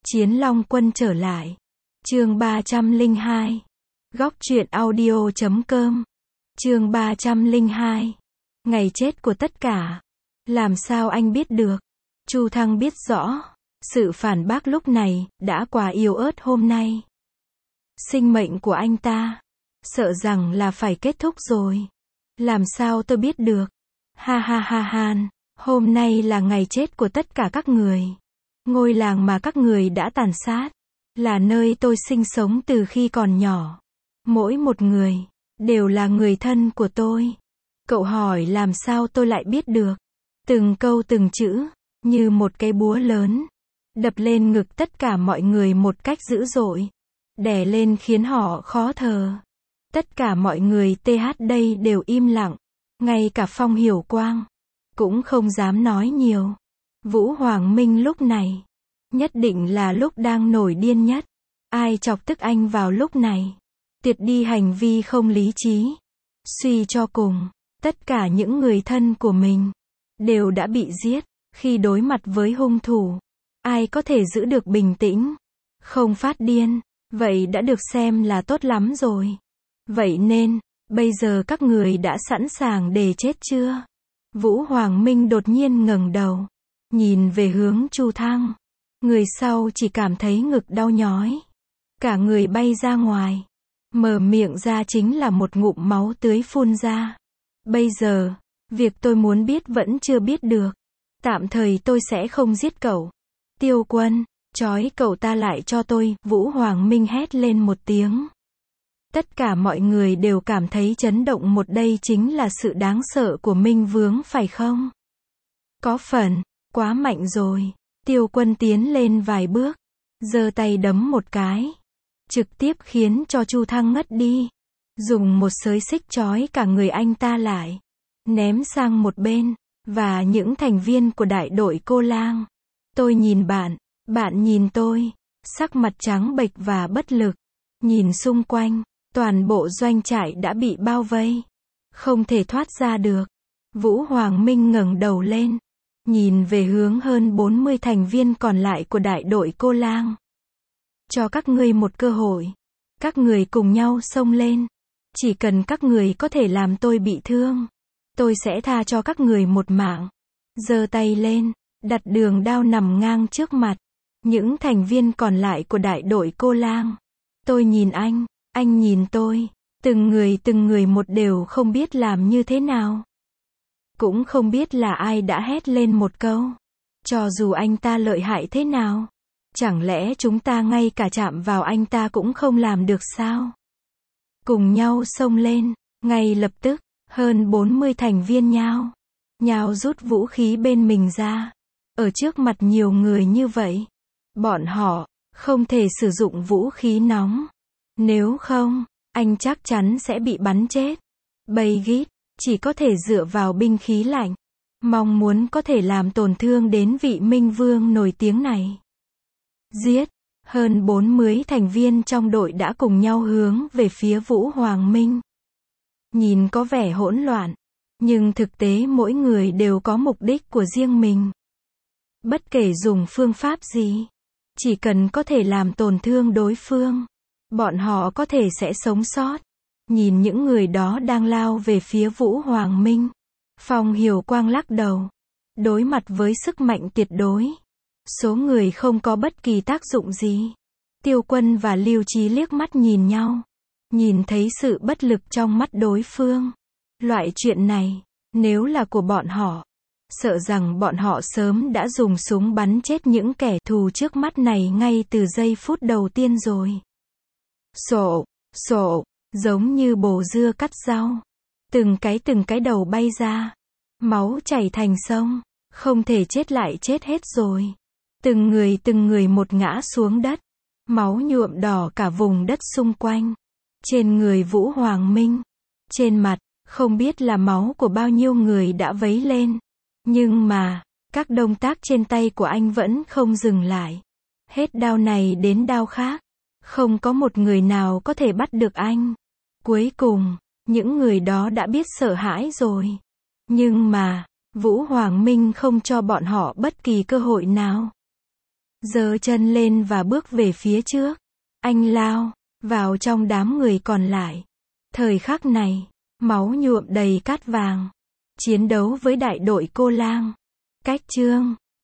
Chiến Long Quân trở lại. Chương 302. Góc truyện audio.com. Chương 302. Ngày chết của tất cả. Làm sao anh biết được? Chu Thăng biết rõ. Sự phản bác lúc này đã quá yếu ớt hôm nay. Sinh mệnh của anh ta, sợ rằng là phải kết thúc rồi. Làm sao tôi biết được? Ha ha ha han, hôm nay là ngày chết của tất cả các người. Ngôi làng mà các người đã tàn sát, là nơi tôi sinh sống từ khi còn nhỏ. Mỗi một người, đều là người thân của tôi. Cậu hỏi làm sao tôi lại biết được? Từng câu từng chữ, như một cái búa lớn, đập lên ngực tất cả mọi người một cách dữ dội. Đè lên khiến họ khó thở. Tất cả mọi người TH đây đều im lặng. Ngay cả Phong Hiểu Quang cũng không dám nói nhiều. Vũ Hoàng Minh lúc này nhất định là lúc đang nổi điên nhất. Ai chọc tức anh vào lúc này? Tiệt đi hành vi không lý trí. Suy cho cùng, tất cả những người thân của mình đều đã bị giết. Khi đối mặt với hung thủ, ai có thể giữ được bình tĩnh, không phát điên, vậy đã được xem là tốt lắm rồi. Vậy nên, bây giờ các người đã sẵn sàng để chết chưa? Vũ Hoàng Minh đột nhiên ngẩng đầu, nhìn về hướng Chu Thăng. Người sau chỉ cảm thấy ngực đau nhói. Cả người bay ra ngoài. Mở miệng ra chính là một ngụm máu tươi phun ra. Bây giờ, việc tôi muốn biết vẫn chưa biết được. Tạm thời tôi sẽ không giết cậu. Tiêu Quân, trói cậu ta lại cho tôi. Vũ Hoàng Minh hét lên một tiếng. Tất cả mọi người đều cảm thấy chấn động. Một đây chính là sự đáng sợ của Minh Vướng phải không? Có phần, quá mạnh rồi. Tiêu Quân tiến lên vài bước, giơ tay đấm một cái, trực tiếp khiến cho Chu Thăng ngất đi. Dùng một xới xích trói cả người anh ta lại, ném sang một bên, và những thành viên của đại đội Cô Lang. Tôi nhìn bạn, bạn nhìn tôi, sắc mặt trắng bệch và bất lực. Nhìn xung quanh, toàn bộ doanh trại đã bị bao vây, không thể thoát ra được. Vũ Hoàng Minh ngẩng đầu lên, nhìn về hướng hơn 40 thành viên còn lại của đại đội Cô Lang. Cho các ngươi một cơ hội. Các người cùng nhau xông lên. Chỉ cần các người có thể làm tôi bị thương, tôi sẽ tha cho các người một mạng. Giơ tay lên, đặt đường đao nằm ngang trước mặt. Những thành viên còn lại của đại đội Cô Lang. Tôi nhìn anh nhìn tôi. Từng người một đều không biết làm như thế nào. Cũng không biết là ai đã hét lên một câu. Cho dù anh ta lợi hại thế nào, chẳng lẽ chúng ta ngay cả chạm vào anh ta cũng không làm được sao? Cùng nhau xông lên, ngay lập tức, hơn 40 thành viên nhao rút vũ khí bên mình ra. Ở trước mặt nhiều người như vậy, bọn họ không thể sử dụng vũ khí nóng. Nếu không, anh chắc chắn sẽ bị bắn chết. Bay Gít chỉ có thể dựa vào binh khí lạnh, mong muốn có thể làm tổn thương đến vị Minh Vương nổi tiếng này. Giết! Hơn 40 thành viên trong đội đã cùng nhau hướng về phía Vũ Hoàng Minh. Nhìn có vẻ hỗn loạn, nhưng thực tế mỗi người đều có mục đích của riêng mình. Bất kể dùng phương pháp gì, chỉ cần có thể làm tổn thương đối phương, bọn họ có thể sẽ sống sót. Nhìn những người đó đang lao về phía Vũ Hoàng Minh, Phong Hiểu Quang lắc đầu. Đối mặt với sức mạnh tuyệt đối, số người không có bất kỳ tác dụng gì. Tiêu Quân và Lưu Chí liếc mắt nhìn nhau, nhìn thấy sự bất lực trong mắt đối phương. Loại chuyện này, nếu là của bọn họ, sợ rằng bọn họ sớm đã dùng súng bắn chết những kẻ thù trước mắt này ngay từ giây phút đầu tiên rồi. Sộ, giống như bồ dưa cắt rau. Từng cái đầu bay ra. Máu chảy thành sông. Không thể chết lại chết hết rồi. Từng người một ngã xuống đất. Máu nhuộm đỏ cả vùng đất xung quanh. Trên người Vũ Hoàng Minh, trên mặt, không biết là máu của bao nhiêu người đã vấy lên. Nhưng mà, các động tác trên tay của anh vẫn không dừng lại. Hết đao này đến đao khác. Không có một người nào có thể bắt được anh. Cuối cùng, những người đó đã biết sợ hãi rồi. Nhưng mà, Vũ Hoàng Minh không cho bọn họ bất kỳ cơ hội nào. giơ chân lên và bước về phía trước. Anh lao vào trong đám người còn lại. Thời khắc này, máu nhuộm đầy cát vàng. Chiến đấu với đại đội cô lang. Cách chương